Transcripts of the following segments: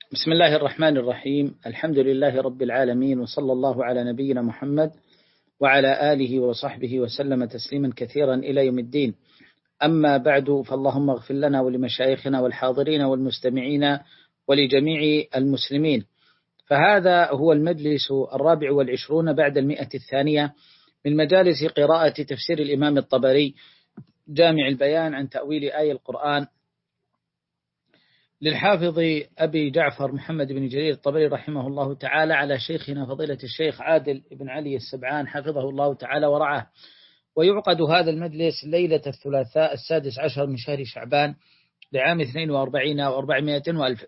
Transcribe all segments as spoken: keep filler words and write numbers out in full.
بسم الله الرحمن الرحيم. الحمد لله رب العالمين، وصلى الله على نبينا محمد وعلى آله وصحبه وسلم تسليما كثيرا إلى يوم الدين. أما بعد، فاللهم اغفر لنا ولمشايخنا والحاضرين والمستمعين ولجميع المسلمين. فهذا هو المجلس الرابع والعشرون بعد المئة الثانية من مجالس قراءة تفسير الإمام الطبري جامع البيان عن تأويل آية القرآن للحافظ أبي جعفر محمد بن جرير الطبري رحمه الله تعالى، على شيخنا فضيلة الشيخ عادل بن علي السبعان حفظه الله تعالى ورعاه. ويعقد هذا المجلس ليلة الثلاثاء السادس عشر من شهر شعبان لعام اثنين وأربعين وأربعمائة وألف.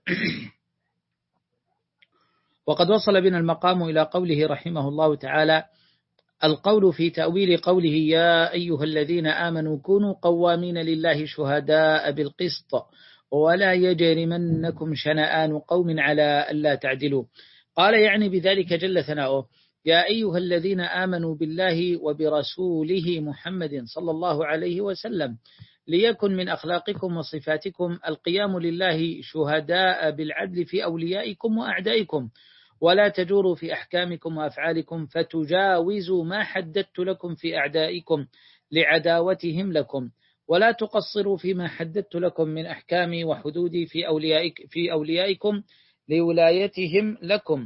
وقد وصل بنا المقام إلى قوله رحمه الله تعالى: القول في تأويل قوله يا أيها الذين آمنوا كونوا قوامين لله شهداء بالقسط ولا يجرمنكم شنآن قوم على ألا تعدلوا. قال يعني بذلك جل ثناؤه: يا أيها الذين آمنوا بالله وبرسوله محمد صلى الله عليه وسلم، ليكن من أخلاقكم وصفاتكم القيام لله شهداء بالعدل في أوليائكم وأعدائكم، ولا تجوروا في أحكامكم وأفعالكم فتجاوزوا ما حددت لكم في أعدائكم لعداوتهم لكم، ولا تقصروا فيما حددت لكم من أحكامي وحدودي في أوليائك في أوليائكم لولايتهم لكم،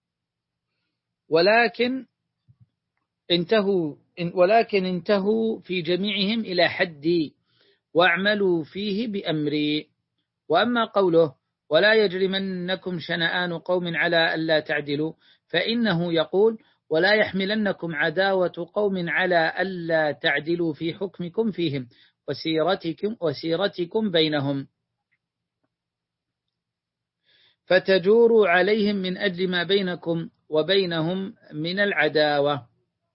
ولكن انتهوا ولكن انتهوا في جميعهم إلى حدي واعملوا فيه بأمري. وأما قوله ولا يجرمنكم شنآن قوم على ألا تعدلوا، فإنه يقول: ولا يحملنكم عداوة قوم على ألا تعدلوا في حكمكم فيهم وسيرتكم, وسيرتكم بينهم، فتجوروا عليهم من أجل ما بينكم وبينهم من العداوة.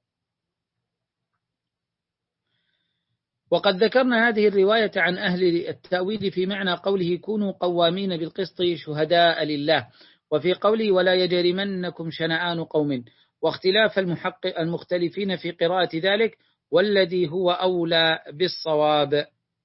وقد ذكرنا هذه الرواية عن أهل التأويل في معنى قوله كونوا قوامين بالقسط شهداء لله، وفي قوله ولا يجرمنكم شنآن قوم، واختلاف المحقق المختلفين في قراءة ذلك، والذي هو أولى بالصواب.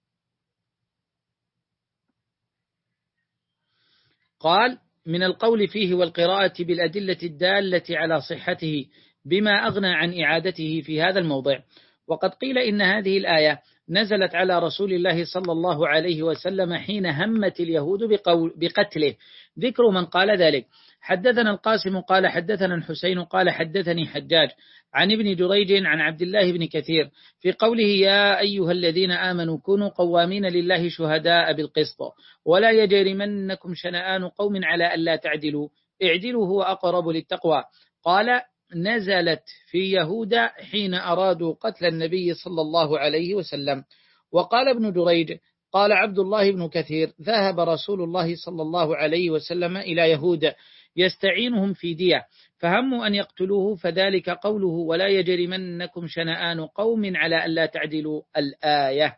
قال: من القول فيه والقراءة بالأدلة الدالة على صحته بما أغنى عن إعادته في هذا الموضع. وقد قيل إن هذه الآية نزلت على رسول الله صلى الله عليه وسلم حين همت اليهود بقول بقتله. ذكر من قال ذلك: حدثنا القاسم قال حدثنا الحسين قال حدثني حجاج عن ابن جريج عن عبد الله بن كثير في قوله يا أيها الذين آمنوا كونوا قوامين لله شهداء بالقسط ولا يجرمنكم شنآن قوم على ألا تعدلوا، اعدلوا هو أقرب للتقوى. قال: نزلت في يهود حين أرادوا قتل النبي صلى الله عليه وسلم. وقال ابن جريج قال عبد الله بن كثير: ذهب رسول الله صلى الله عليه وسلم إلى يهود يستعينهم في دية، فهموا أن يقتلوه، فذلك قوله ولا يجرمنكم شنآن قوم على ألا تعدلوا الآية.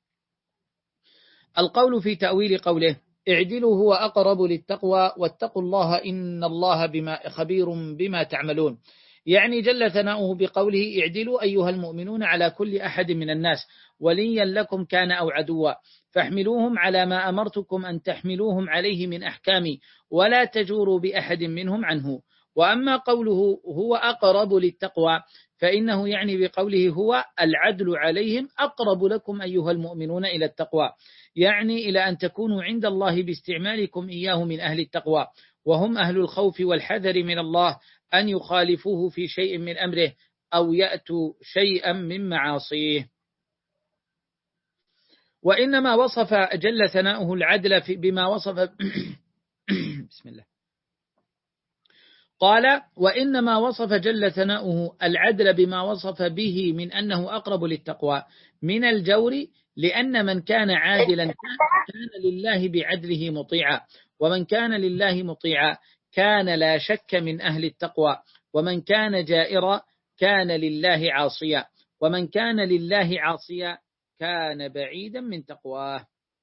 القول في تأويل قوله اعدلوا هو أقرب للتقوى واتقوا الله إن الله بما خبير بما تعملون، يعني جل ثناؤه بقوله اعدلوا أيها المؤمنون على كل أحد من الناس وليا لكم كان أو عدوا، فاحملوهم على ما أمرتكم أن تحملوهم عليه من أحكامي ولا تجوروا بأحد منهم عنه. وأما قوله هو أقرب للتقوى فإنه يعني بقوله هو العدل عليهم أقرب لكم أيها المؤمنون إلى التقوى، يعني إلى أن تكونوا عند الله باستعمالكم إياه من أهل التقوى، وهم أهل الخوف والحذر من الله أن يخالفوه في شيء من أمره أو يأتوا شيئا من معاصيه. وإنما وصف جل ثناؤه العدل بما وصف بسم الله قال: وإنما وصف جل ثناؤه العدل بما وصف به من أنه أقرب للتقوى من الجور، لأن من كان عادلا كان لله بعدله مطيعا، ومن كان لله مطيعا كان لا شك من أهل التقوى، ومن كان جائرا كان لله عاصيا، ومن كان لله عاصيا كان بعيدا من تقواه.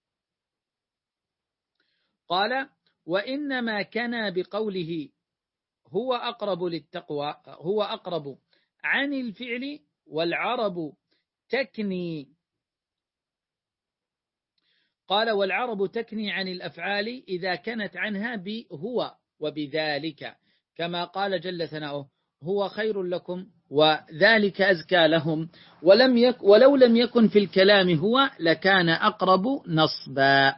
قال: وإنما كان بقوله هو أقرب للتقوى هو أقرب عن الفعل، والعرب تكني قال والعرب تكني عن الأفعال إذا كانت عنها بهو وبذلك، كما قال جل ثناؤه هو خير لكم وذلك أزكى لهم، ولم يك ولو لم يكن في الكلام هو لكان أقرب نصبا.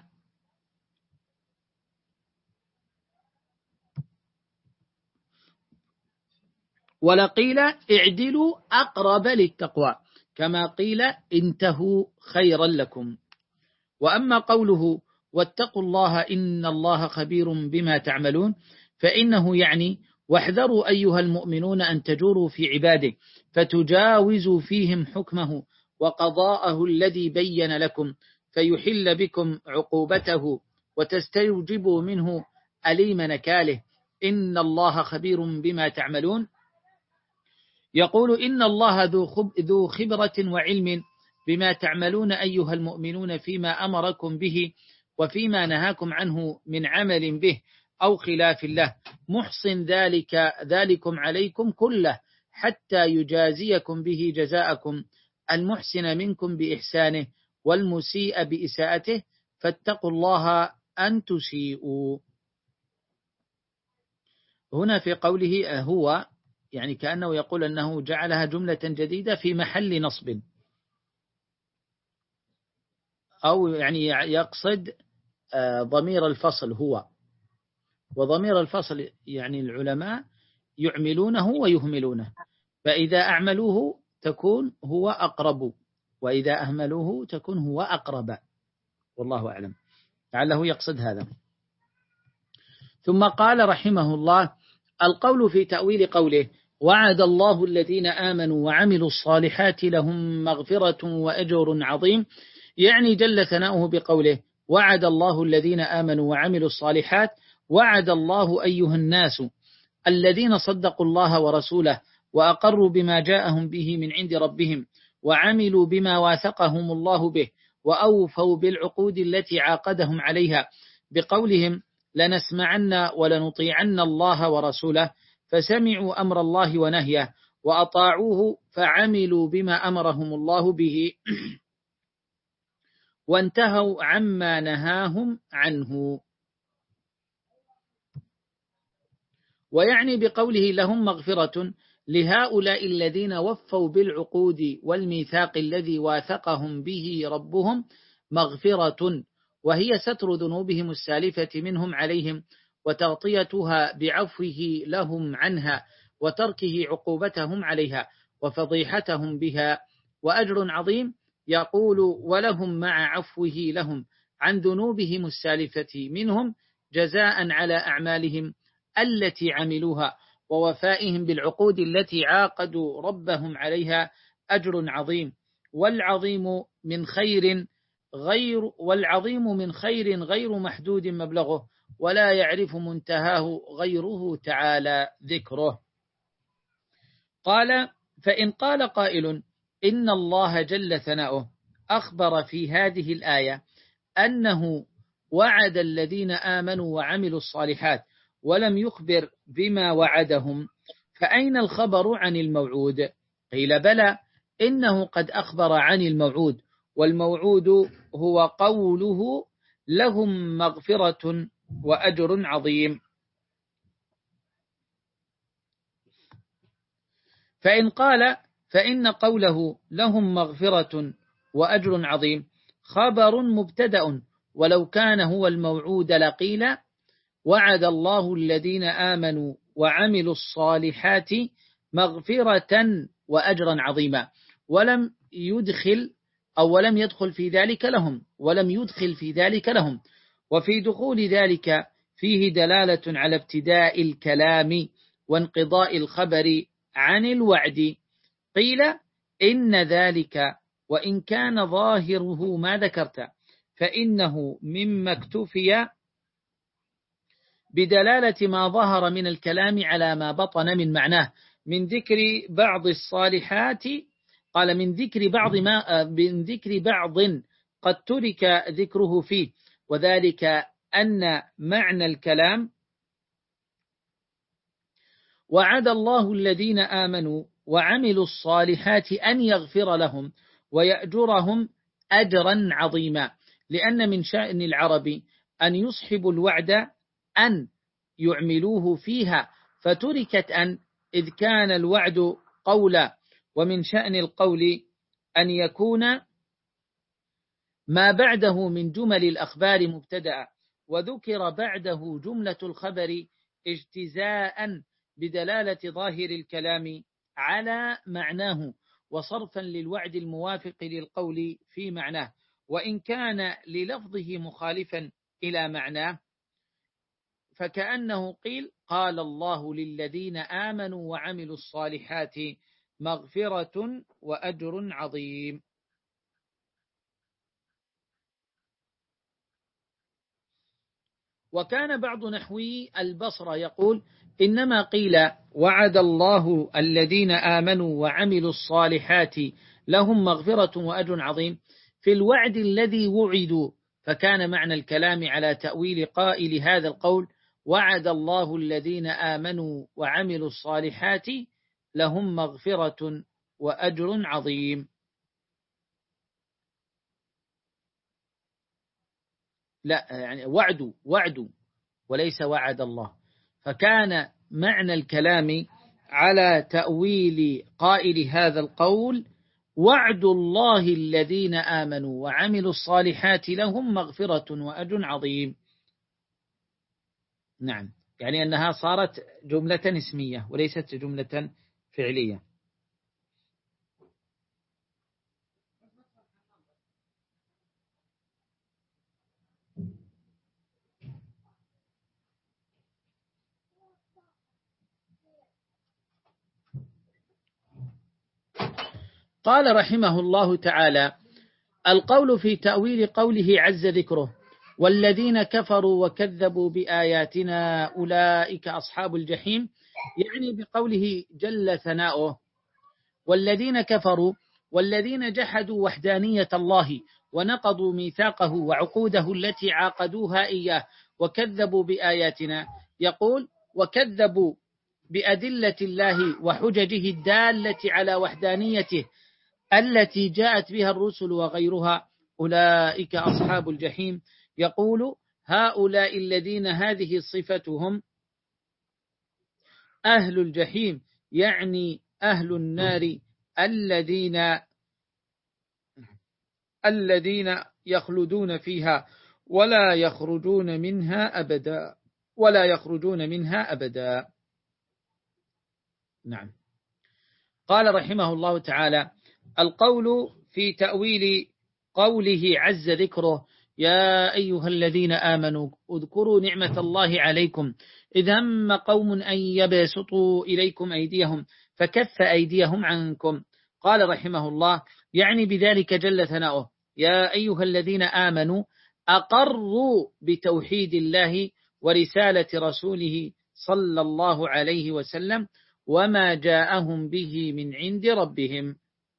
ولقيل اعدلوا أقرب للتقوى، كما قيل انتهوا خيرا لكم. وأما قوله واتقوا الله إن الله خبير بما تعملون، فإنه يعني واحذروا أيها المؤمنون أن تجوروا في عباده فتجاوزوا فيهم حكمه وقضاءه الذي بين لكم، فيحل بكم عقوبته وتستوجبوا منه أليم نكاله، إن الله خبير بما تعملون. يقول إن الله ذو خبرة وعلم بما تعملون أيها المؤمنون فيما أمركم به وفيما نهاكم عنه من عمل به أو خلاف الله، محصن ذلك ذلكم عليكم كله حتى يجازيكم به جزاءكم، المحسن منكم بإحسانه والمسيء بإساءته، فاتقوا الله أن تسيئوا. هنا في قوله هو يعني كأنه يقول أنه جعلها جملة جديدة في محل نصب، أو يعني يقصد ضمير الفصل هو، وضمير الفصل يعني العلماء يعملونه ويهملونه، فإذا أعملوه تكون هو أقرب، وإذا أهملوه تكون هو أقرب، والله أعلم، لعله يقصد هذا. ثم قال رحمه الله القول في تأويل قوله وعد الله الذين آمنوا وعملوا الصالحات لهم مغفرة وأجر عظيم، يعني جل ثناؤه بقوله وعد الله الذين آمنوا وعملوا الصالحات، وعد الله أيها الناس الذين صدقوا الله ورسوله وأقروا بما جاءهم به من عند ربهم وعملوا بما واثقهم الله به وأوفوا بالعقود التي عاقدهم عليها بقولهم لنسمعن ولنطيعن الله ورسوله، فسمعوا أمر الله ونهيه وأطاعوه فعملوا بما أمرهم الله به وانتهوا عما نهاهم عنه. ويعني بقوله لهم مغفرة لهؤلاء الذين وفوا بالعقود والميثاق الذي واثقهم به ربهم مغفرة، وهي ستر ذنوبهم السالفة منهم عليهم وتغطيتها بعفوه لهم عنها وتركه عقوبتهم عليها وفضيحتهم بها، وأجر عظيم يقول ولهم مع عفوه لهم عن ذنوبهم السالفة منهم جزاء على أعمالهم التي عملوها ووفائهم بالعقود التي عاقدوا ربهم عليها أجر عظيم، والعظيم من خير غير والعظيم من خير غير محدود مبلغه ولا يعرف منتهاه غيره تعالى ذكره. قال فإن قال قائل إن الله جل ثناؤه أخبر في هذه الآية أنه وعد الذين آمنوا وعملوا الصالحات ولم يخبر بما وعدهم، فأين الخبر عن الموعود؟ قيل بلى، إنه قد أخبر عن الموعود، والموعود هو قوله لهم مغفرة وأجر عظيم. فإن قال فإن قوله لهم مغفرة وأجر عظيم خبر مبتدأ، ولو كان هو الموعود لقيل وعد الله الذين آمنوا وعملوا الصالحات مغفرة وأجرا عظيما، ولم يدخل أو ولم يدخل في ذلك لهم ولم يدخل في ذلك لهم وفي دخول ذلك فيه دلالة على ابتداء الكلام وانقضاء الخبر عن الوعد. قيل إن ذلك وإن كان ظاهره ما ذكرت فإنه مما اكتفي بدلالة ما ظهر من الكلام على ما بطن من معناه من ذكر بعض الصالحات. قال من ذكر بعض ما من ذكر بعض قد ترك ذكره فيه، وذلك أن معنى الكلام وعد الله الذين آمنوا وعملوا الصالحات أن يغفر لهم ويأجرهم أجرا عظيما، لأن من شأن العرب أن يصحبوا الوعد أن يعملوه فيها، فتركت أن إذ كان الوعد قولا، ومن شأن القول أن يكون ما بعده من جمل الأخبار مبتدأ، وذكر بعده جملة الخبر اجتزاء بدلالة ظاهر الكلام على معناه، وصرفا للوعد الموافق للقول في معناه، وإن كان للفظه مخالفا إلى معناه، فكأنه قيل قال الله للذين آمنوا وعملوا الصالحات مغفرة وأجر عظيم. وكان بعض نحوي البصرة يقول إنما قيل وعد الله الذين آمنوا وعملوا الصالحات لهم مغفرة وأجر عظيم في الوعد الذي وعدوا، فكان معنى الكلام على تأويل قائل هذا القول وعد الله الذين آمنوا وعملوا الصالحات لهم مغفرة وأجر عظيم. لا يعني وعد وعد وليس وعد الله، فكان معنى الكلام على تأويل قائل هذا القول وعد الله الذين آمنوا وعملوا الصالحات لهم مغفرة وأجر عظيم. نعم، يعني أنها صارت جملة اسمية وليست جملة فعلية. قال رحمه الله تعالى: القول في تأويل قوله عز ذكره والذين كفروا وكذبوا بآياتنا أولئك أصحاب الجحيم، يعني بقوله جل ثناؤه والذين كفروا والذين جحدوا وحدانية الله ونقضوا ميثاقه وعقوده التي عاقدوها إياه وكذبوا بآياتنا، يقول وكذبوا بأدلة الله وحججه الدالة على وحدانيته التي جاءت بها الرسل وغيرها، أولئك أصحاب الجحيم. يقول هؤلاء الذين هذه صفتهم أهل الجحيم، يعني أهل النار الذين الذين يخلدون فيها ولا يخرجون منها أبدا ولا يخرجون منها أبدا. نعم. قال رحمه الله تعالى: القول في تأويل قوله عز ذكره يا أيها الذين آمنوا اذكروا نعمة الله عليكم إذ هم قوم أن يبسطوا إليكم أيديهم فكف أيديهم عنكم. قال رحمه الله يعني بذلك جل ثناؤه يا أيها الذين آمنوا أقروا بتوحيد الله ورسالة رسوله صلى الله عليه وسلم وما جاءهم به من عند ربهم.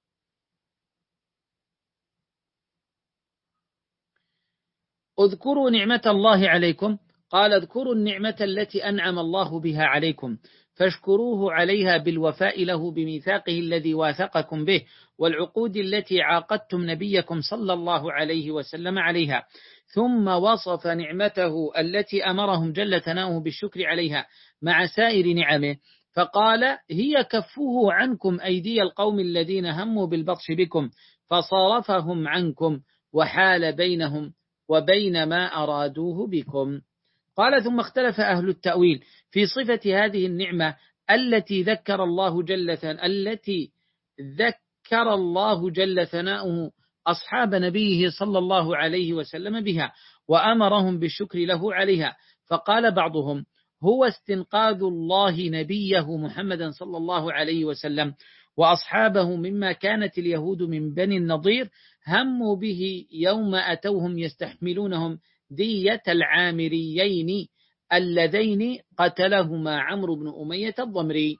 اذكروا نعمة الله عليكم، قال اذكروا النعمة التي أنعم الله بها عليكم فاشكروه عليها بالوفاء له بميثاقه الذي واثقكم به والعقود التي عاقدتم نبيكم صلى الله عليه وسلم عليها، ثم وصف نعمته التي أمرهم جل ثناؤه بالشكر عليها مع سائر نعمه، فقال هي كفوه عنكم أيدي القوم الذين هموا بالبطش بكم فصرفهم عنكم وحال بينهم وبين ما أرادوه بكم. قال ثم اختلف أهل التأويل في صفة هذه النعمة التي ذكر الله جل ثناؤه التي ذكر الله جل ثناؤه أصحاب نبيه صلى الله عليه وسلم بها وأمرهم بالشكر له عليها، فقال بعضهم هو استنقاذ الله نبيه محمدا صلى الله عليه وسلم وأصحابه مما كانت اليهود من بني النضير هموا به يوم أتوهم يستحملونهم دية العامريين اللذين قتلهما عمرو بن أمية الضمري.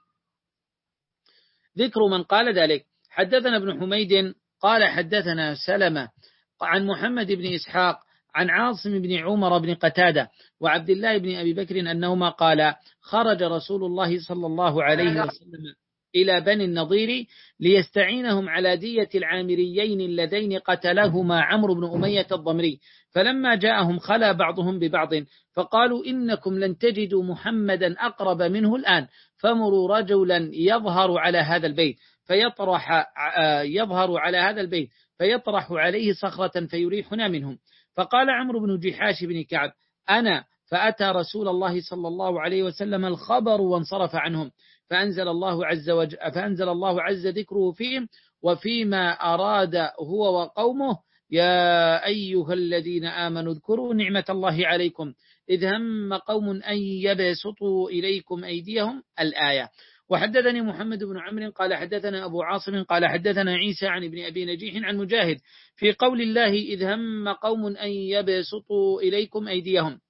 ذكر من قال ذلك: حدثنا ابن حميد قال حدثنا سلمة عن محمد بن إسحاق عن عاصم بن عمر بن قتادة وعبد الله بن أبي بكر أنهما قال خرج رسول الله صلى الله عليه وسلم إلى بني النضير ليستعينهم على دية العامريين اللذين قتلهما عمرو بن أمية الضمري. فلما جاءهم خلا بعضهم ببعض فقالوا إنكم لن تجدوا محمدا أقرب منه الآن، فمروا رجلا يظهر على هذا البيت فيطرح يظهر على هذا البيت فيطرح عليه صخرة فيريحنا منهم. فقال عمرو بن جحاش بن كعب: أنا. فأتى رسول الله صلى الله عليه وسلم الخبر وانصرف عنهم، فأنزل الله عز وجل فأنزل الله عز ذكره فيهم وفيما أراد هو وقومه: يا أيها الذين آمنوا اذكروا نعمة الله عليكم إذ هم قوم أن يبسطوا إليكم أيديهم، الآية. وحدثني محمد بن عمرو قال حدثنا أبو عاصم قال حدثنا عيسى عن ابن أبي نجيح عن مجاهد في قول الله إذ هم قوم أن يبسطوا إليكم أيديهم،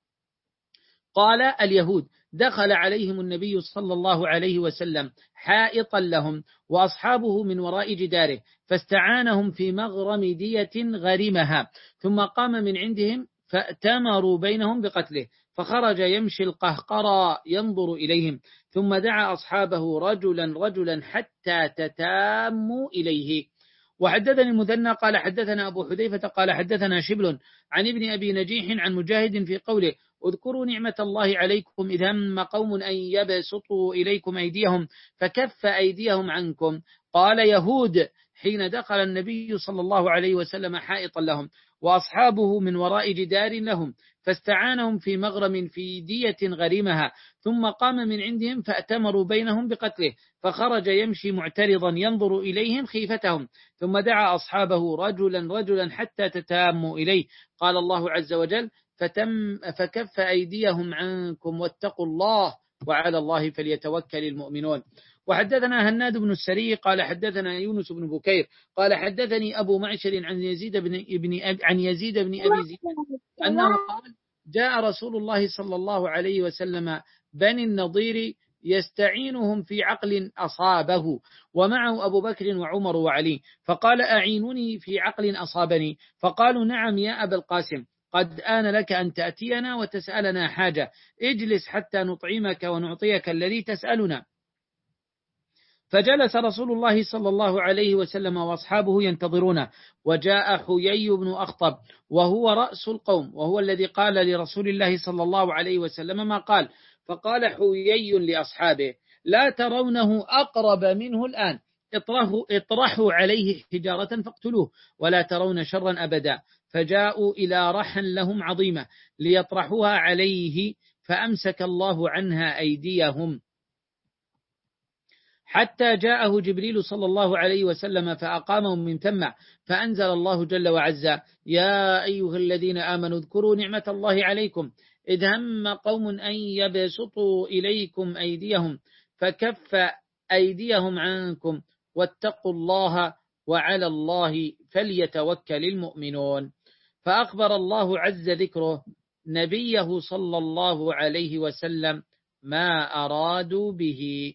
قال: اليهود. دخل عليهم النبي صلى الله عليه وسلم حائطا لهم وأصحابه من وراء جداره، فاستعانهم في مغرم دية غرمها، ثم قام من عندهم فأتمروا بينهم بقتله، فخرج يمشي القهقرى ينظر إليهم، ثم دعا أصحابه رجلا رجلا حتى تتاموا إليه. وحدثني المثنى قال حدثنا أبو حذيفة قال حدثنا شبل عن ابن أبي نجيح عن مجاهد في قوله: اذكروا نعمة الله عليكم إذ هم قوم أن يبسطوا إليكم أيديهم فكف أيديهم عنكم، قال: يهود. حين دخل النبي صلى الله عليه وسلم حائطا لهم وأصحابه من وراء جدار لهم، فاستعانهم في مغرم في دية غريمها، ثم قام من عندهم فأتمروا بينهم بقتله، فخرج يمشي معترضا ينظر إليهم خيفتهم، ثم دعا أصحابه رجلا رجلا حتى تتاموا إليه. قال الله عز وجل: فتم فكف أيديهم عنكم واتقوا الله وعلى الله فليتوكل المؤمنون. وحدثنا هناد بن السري قال حدثنا يونس بن بكير قال حدثني أبو معشر عن يزيد بن ابن عن يزيد بن أبي زيد أنه قال: جاء رسول الله صلى الله عليه وسلم بني النضير يستعينهم في عقل أصابه، ومعه أبو بكر وعمر وعلي، فقال: أعينني في عقل أصابني، فقالوا: نعم يا أبا القاسم، قد آن لك أن تأتينا وتسألنا حاجة، اجلس حتى نطعمك ونعطيك الذي تسألنا. فجلس رسول الله صلى الله عليه وسلم وأصحابه ينتظرونه، وجاء حيي بن أخطب وهو رأس القوم، وهو الذي قال لرسول الله صلى الله عليه وسلم ما قال. فقال حيي لأصحابه: لا ترونه أقرب منه الآن، اطرحوا, اطرحوا عليه حجارة فاقتلوه، ولا ترون شرا أبدا. فجاءوا إلى رحل لهم عظيمة ليطرحوها عليه، فأمسك الله عنها أيديهم، حتى جاءه جبريل صلى الله عليه وسلم فأقامهم من ثم، فأنزل الله جل وعز: يا أيها الذين آمنوا اذكروا نعمة الله عليكم إذ هم قوم أن يبسطوا إليكم أيديهم فكف أيديهم عنكم واتقوا الله وعلى الله فليتوكل المؤمنون. فأخبر الله عز ذكره نبيه صلى الله عليه وسلم ما أرادوا به.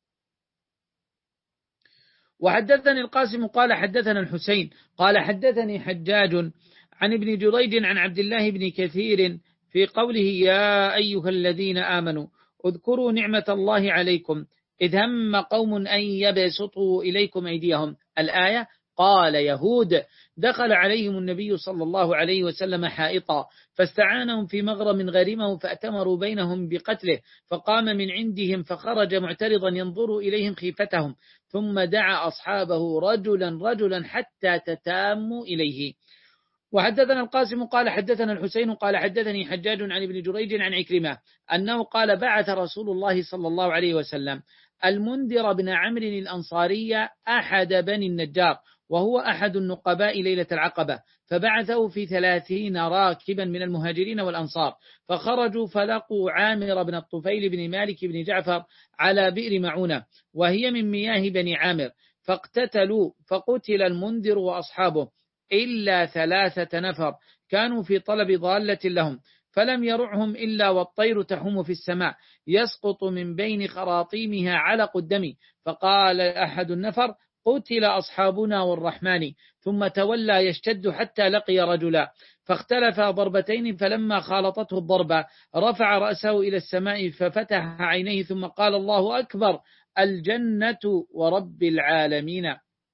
وحدثني القاسم قال حدثنا الحسين قال حدثني حجاج عن ابن جريج عن عبد الله بن كثير في قوله: يا أيها الذين آمنوا اذكروا نعمة الله عليكم إذ هم قوم أن يبسطوا إليكم أيديهم، الآية. قال: يهود. دخل عليهم النبي صلى الله عليه وسلم حائطا، فاستعانهم في مغرم غريمه، فأتمروا بينهم بقتله، فقام من عندهم فخرج معترضا ينظر إليهم خيفتهم، ثم دعا أصحابه رجلا رجلا حتى تتاموا إليه. وحدثنا القاسم قال حدثنا الحسين قال حدثني حجاج عن ابن جريج عن عكرمة أنه قال: بعث رسول الله صلى الله عليه وسلم المنذر بن عمرو الأنصاري أحد بني النجار، وهو أحد النقباء ليلة العقبة، فبعثه في ثلاثين راكبا من المهاجرين والأنصار، فخرجوا فلقوا عامر بن الطفيل بن مالك بن جعفر على بئر معونة، وهي من مياه بني عامر، فاقتتلوا، فقتل المنذر وأصحابه إلا ثلاثة نفر كانوا في طلب ضالة لهم، فلم يرعهم إلا والطير تحوم في السماء يسقط من بين خراطيمها علق الدم، فقال أحد النفر: قتل أصحابنا والرحمن، ثم تولى يشتد حتى لقي رجلا، فاختلف ضربتين، فلما خالطته الضربة رفع رأسه إلى السماء ففتح عينيه، ثم قال: الله أكبر، الجنة ورب العالمين.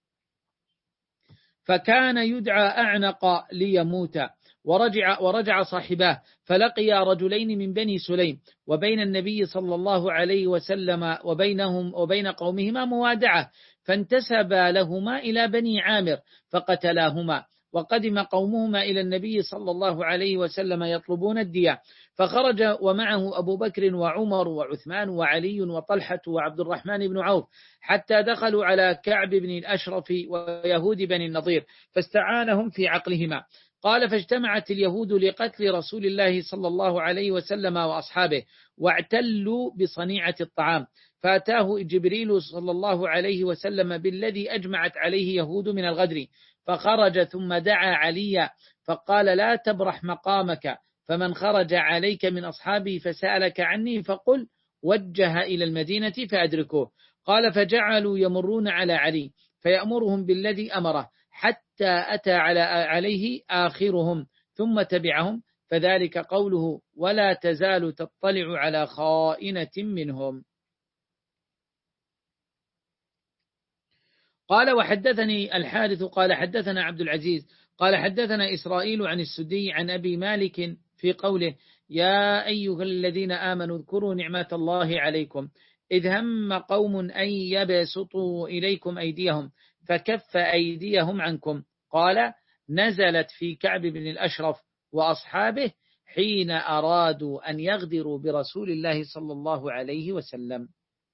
فكان يدعى أعنق ليموت. ورجع, ورجع صاحباه فلقيا رجلين من بني سليم، وبين النبي صلى الله عليه وسلم وبينهم وبين قومهما موادعة، فانتسبا لهما إلى بني عامر فقتلاهما. وقدم قومهما إلى النبي صلى الله عليه وسلم يطلبون الدية، فخرج ومعه أبو بكر وعمر وعثمان وعلي وطلحة وعبد الرحمن بن عوف، حتى دخلوا على كعب بن الأشرف ويهود بني النضير فاستعانهم في عقلهما. قال: فاجتمعت اليهود لقتل رسول الله صلى الله عليه وسلم وأصحابه، واعتلوا بصنيعة الطعام، فأتاه جبريل صلى الله عليه وسلم بالذي أجمعت عليه يهود من الغدر، فخرج ثم دعا عليا فقال: لا تبرح مقامك، فمن خرج عليك من أصحابي فسألك عني فقل وجه إلى المدينة فأدركوه. قال: فجعلوا يمرون على علي فيأمرهم بالذي أمره، حتى أتى على عليه آخرهم ثم تبعهم، فذلك قوله: ولا تزال تطلع على خائنة منهم. قال: وحدثني الحارث قال حدثنا عبد العزيز قال حدثنا إسرائيل عن السدي عن أبي مالك في قوله: يا أيها الذين آمنوا اذكروا نعمة الله عليكم إذ هم قوم أن يبسطوا إليكم أيديهم فكف أيديهم عنكم. قال: نزلت في كعب بن الأشرف وأصحابه حين أرادوا أن يغدروا برسول الله صلى الله عليه وسلم.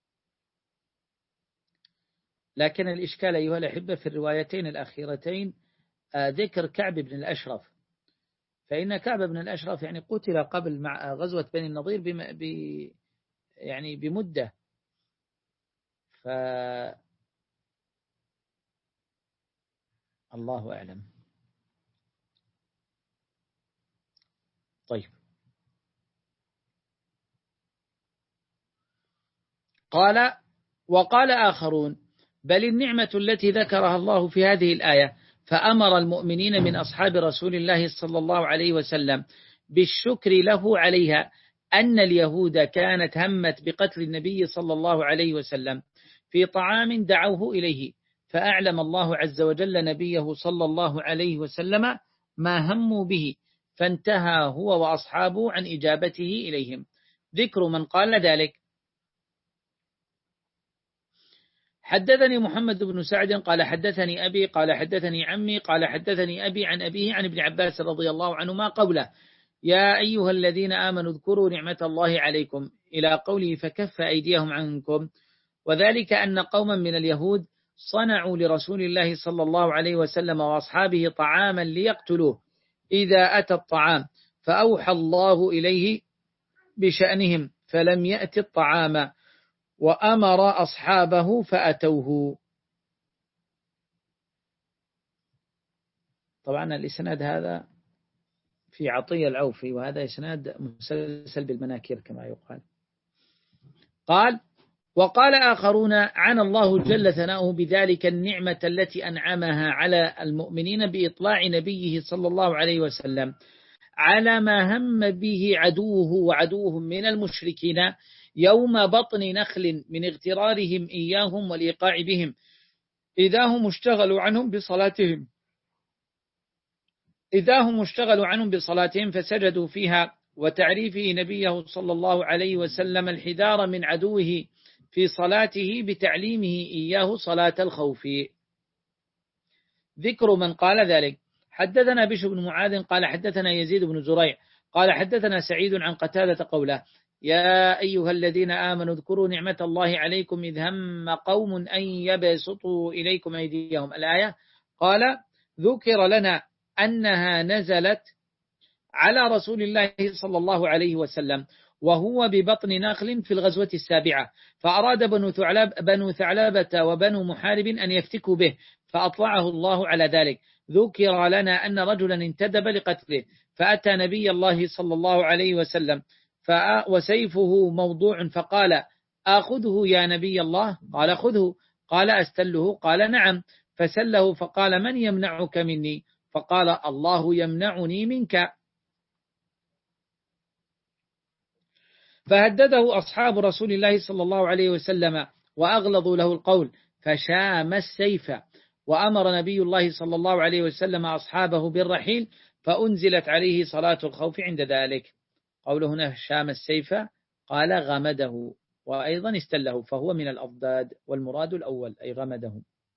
لكن الإشكال أيها الأحبة في الروايتين الأخيرتين ذكر كعب بن الأشرف، فإن كعب بن الأشرف يعني قتل قبل مع غزوة بني النضير بم ب يعني بمدة، ف الله أعلم. طيب، قال: وقال آخرون: بل النعمة التي ذكرها الله في هذه الآية فأمر المؤمنين من أصحاب رسول الله صلى الله عليه وسلم بالشكر له عليها أن اليهود كانت همت بقتل النبي صلى الله عليه وسلم في طعام دعوه إليه، فأعلم الله عز وجل نبيه صلى الله عليه وسلم ما هموا به، فانتهى هو وأصحابه عن إجابته إليهم. ذكر من قال ذلك: حدثني محمد بن سعد قال حدثني أبي قال حدثني عمي قال حدثني أبي عن أبيه عن ابن عباس رضي الله عنهما قوله: يا أيها الذين آمنوا اذكروا نعمة الله عليكم إلى قوله فكف أيديهم عنكم. وذلك أن قوما من اليهود صنعوا لرسول الله صلى الله عليه وسلم وأصحابه طعاما ليقتلوه إذا أتى الطعام، فأوحى الله إليه بشأنهم فلم يأت الطعام، وأمر أصحابه فأتوه. طبعا الإسناد هذا في عطية العوفي، وهذا إسناد مسلسل بالمناكير كما يقال. قال: وقال آخرون: عن الله جل ثناؤه بذلك النعمة التي أنعمها على المؤمنين بإطلاع نبيه صلى الله عليه وسلم على ما هم به عدوه وعدوهم من المشركين يوم بطن نخل من اغترارهم إياهم والإيقاع بهم، إذا هم اشتغلوا عنهم بصلاتهم إذا هم اشتغلوا عنهم بصلاتهم فسجدوا فيها، وتعريفه نبيه صلى الله عليه وسلم الحذار من عدوه في صلاته بتعليمه إياه صلاة الخوف. ذكر من قال ذلك: حدثنا بشر بن معاذ قال حدثنا يزيد بن زريع قال حدثنا سعيد عن قتادة قوله: يا أيها الذين آمنوا اذكروا نعمة الله عليكم إذ هم قوم أن يبسطوا إليكم أيديهم. الآية. قال: ذكر لنا أنها نزلت على رسول الله صلى الله عليه وسلم وهو ببطن نخل في الغزوة السابعة، فأراد بنو ثعلب بنو ثعلبة وبنو محارب أن يفتكوا به فأطلعه الله على ذلك. ذكر لنا أن رجلا انتدب لقتله فأتى نبي الله صلى الله عليه وسلم وسيفه موضوع فقال: آخذه يا نبي الله؟ قال: خذه. قال: أستله؟ قال: نعم. فسله فقال: من يمنعك مني؟ فقال: الله يمنعني منك. فهدده أصحاب رسول الله صلى الله عليه وسلم وأغلظوا له القول فشام السيف. وأمر نبي الله صلى الله عليه وسلم أصحابه بالرحيل فأنزلت عليه صلاة الخوف عند ذلك. قوله هنا شام السيف قال غمده، وأيضا استله، فهو من الأضداد، والمراد الأول أي غمده.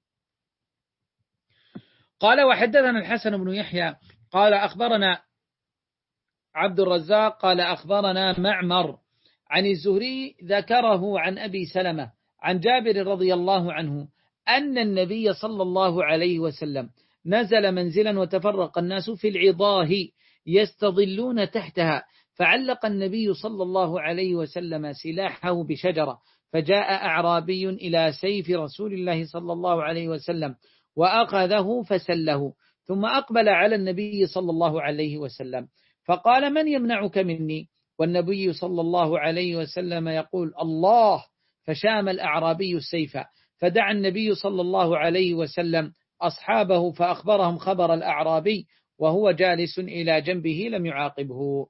قال وحدثنا الحسن بن يحيى قال أخبرنا عبد الرزاق قال أخبرنا معمر عن الزهري ذكره عن أبي سلمة عن جابر رضي الله عنه أن النبي صلى الله عليه وسلم نزل منزلا وتفرق الناس في العضاه يستظلون تحتها، فعلق النبي صلى الله عليه وسلم سلاحه بشجرة، فجاء أعرابي إلى سيف رسول الله صلى الله عليه وسلم وأخذه فسله، ثم أقبل على النبي صلى الله عليه وسلم فقال من يمنعك مني؟ والنبي صلى الله عليه وسلم يقول الله، فشام الأعرابي السيف، فدعا النبي صلى الله عليه وسلم أصحابه فأخبرهم خبر الأعرابي وهو جالس إلى جنبه لم يعاقبه.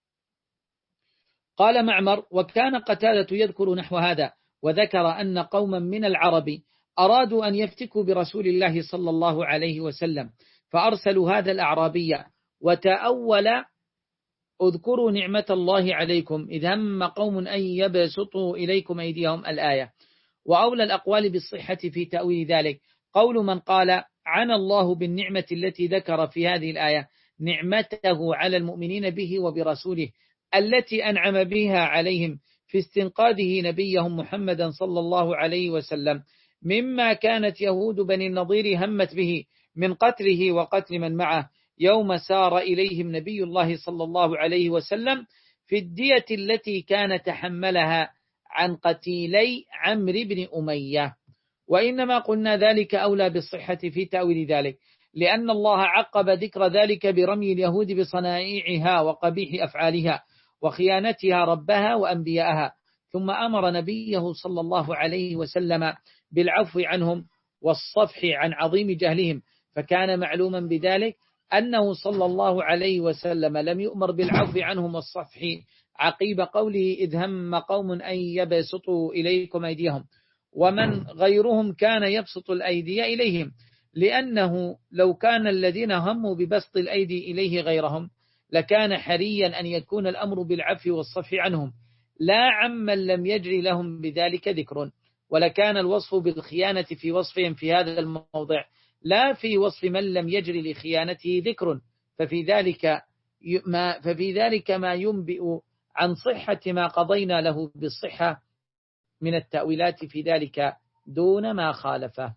قال معمر وكان قتادة يذكر نحو هذا، وذكر أن قوما من العرب أرادوا أن يفتكوا برسول الله صلى الله عليه وسلم فأرسلوا هذا الأعرابي وتأول اذكروا نعمة الله عليكم إذ هم قوم أن يبسطوا إليكم أيديهم الآية. وأولى الأقوال بالصحة في تأويل ذلك قول من قال عنى الله بالنعمة التي ذكر في هذه الآية نعمته على المؤمنين به وبرسوله التي أنعم بها عليهم في استنقاذه نبيهم محمدا صلى الله عليه وسلم مما كانت يهود بني النضير همت به من قتله وقتل من معه يوم سار إليهم نبي الله صلى الله عليه وسلم في الدية التي كان تحملها عن قتيلي عمرو بن أمية. وإنما قلنا ذلك أولى بالصحة في تأويل ذلك لأن الله عقب ذكر ذلك برمي اليهود بصنائعها وقبيح أفعالها وخيانتها ربها وأنبياءها، ثم أمر نبيه صلى الله عليه وسلم بالعفو عنهم والصفح عن عظيم جهلهم، فكان معلوما بذلك أنه صلى الله عليه وسلم لم يؤمر بالعفو عنهم والصفح عقيب قوله إذ هم قوم أن يبسطوا إليكم أيديهم، ومن غيرهم كان يبسط الأيدي إليهم، لأنه لو كان الذين هموا ببسط الأيدي إليه غيرهم لكان حريا أن يكون الأمر بالعفو والصفح عنهم لا عمن لم يجري لهم بذلك ذكر، ولكان الوصف بالخيانة في وصفهم في هذا الموضع لا في وصف من لم يجري لخيانته ذكر، ففي ذلك ما ففي ذلك ما ينبئ عن صحة ما قضينا له بالصحة من التأويلات في ذلك دون ما خالفه.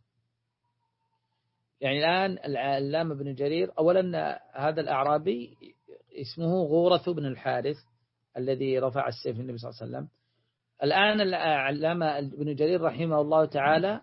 يعني الآن العلامة ابن جرير أولا هذا الأعرابي اسمه غورث بن الحارث الذي رفع السيف النبي صلى الله عليه وسلم. الآن العلامة ابن جرير رحمه الله تعالى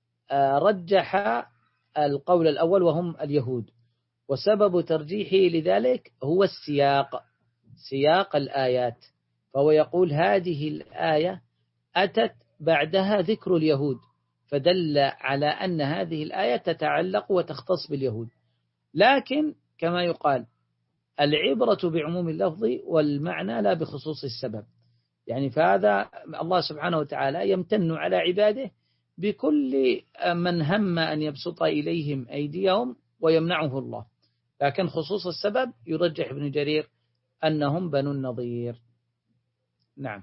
رجح القول الأول وهم اليهود، وسبب ترجيحه لذلك هو السياق، سياق الآيات، فهو يقول هذه الآية أتت بعدها ذكر اليهود فدل على أن هذه الآية تتعلق وتختص باليهود، لكن كما يقال العبرة بعموم اللفظ والمعنى لا بخصوص السبب، يعني فهذا الله سبحانه وتعالى يمتن على عباده بكل من هم أن يبسط إليهم أيديهم ويمنعه الله، لكن خصوص السبب يرجح ابن جرير أنهم بنو النضير. نعم.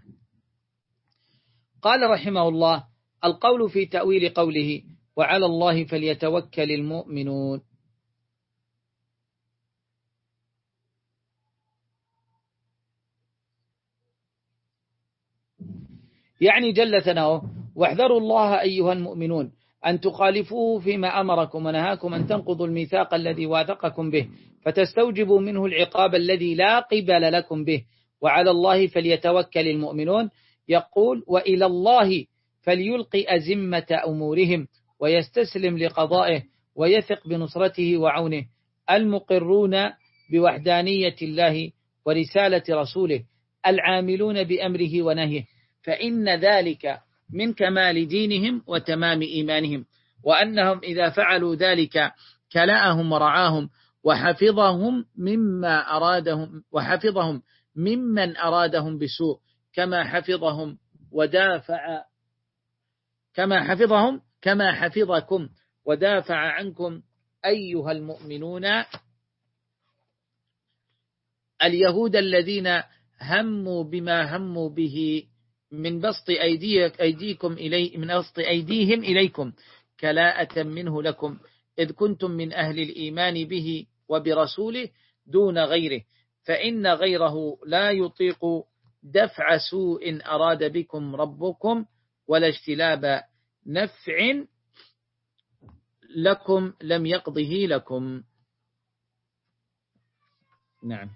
قال رحمه الله القول في تأويل قوله وعلى الله فليتوكل المؤمنون. يعني جل ثناؤه واحذروا الله أيها المؤمنون أن تخالفوه فيما أمركم ونهاكم أن تنقضوا الميثاق الذي واثقكم به فتستوجبوا منه العقاب الذي لا قبل لكم به، وعلى الله فليتوكل المؤمنون. يقول وإلى الله فليلقي أزمة أمورهم ويستسلم لقضائه ويثق بنصرته وعونه المقرون بوحدانية الله ورسالة رسوله العاملون بأمره ونهيه، فإن ذلك من كمال دينهم وتمام إيمانهم، وأنهم إذا فعلوا ذلك كلاءهم ورعاهم وحفظهم مما أرادهم وحفظهم ممن أرادهم بسوء كما حفظهم ودافع كما حفظهم كما حفظكم ودافع عنكم أيها المؤمنون اليهود الذين هموا بما هموا به من بسط أيديك أيديكم إلي من بسط أيديهم إليكم كلاءة منه لكم إذ كنتم من أهل الإيمان به وبرسوله دون غيره فإن غيره لا يطيق دفع سوء أراد بكم ربكم ولا اجتلاب نفع لكم لم يقضه لكم. نعم.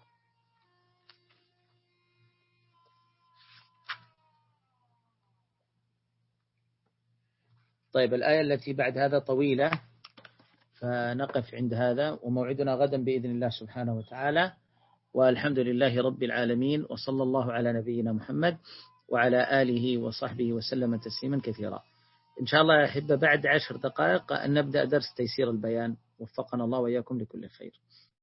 طيب الآية التي بعد هذا طويلة فنقف عند هذا، وموعدنا غدا بإذن الله سبحانه وتعالى، والحمد لله رب العالمين، وصلى الله على نبينا محمد وعلى آله وصحبه وسلم تسليما كثيرا. إن شاء الله يا أحبة بعد عشر دقائق أن نبدأ درس تيسير البيان، وفقنا الله وإياكم لكل خير.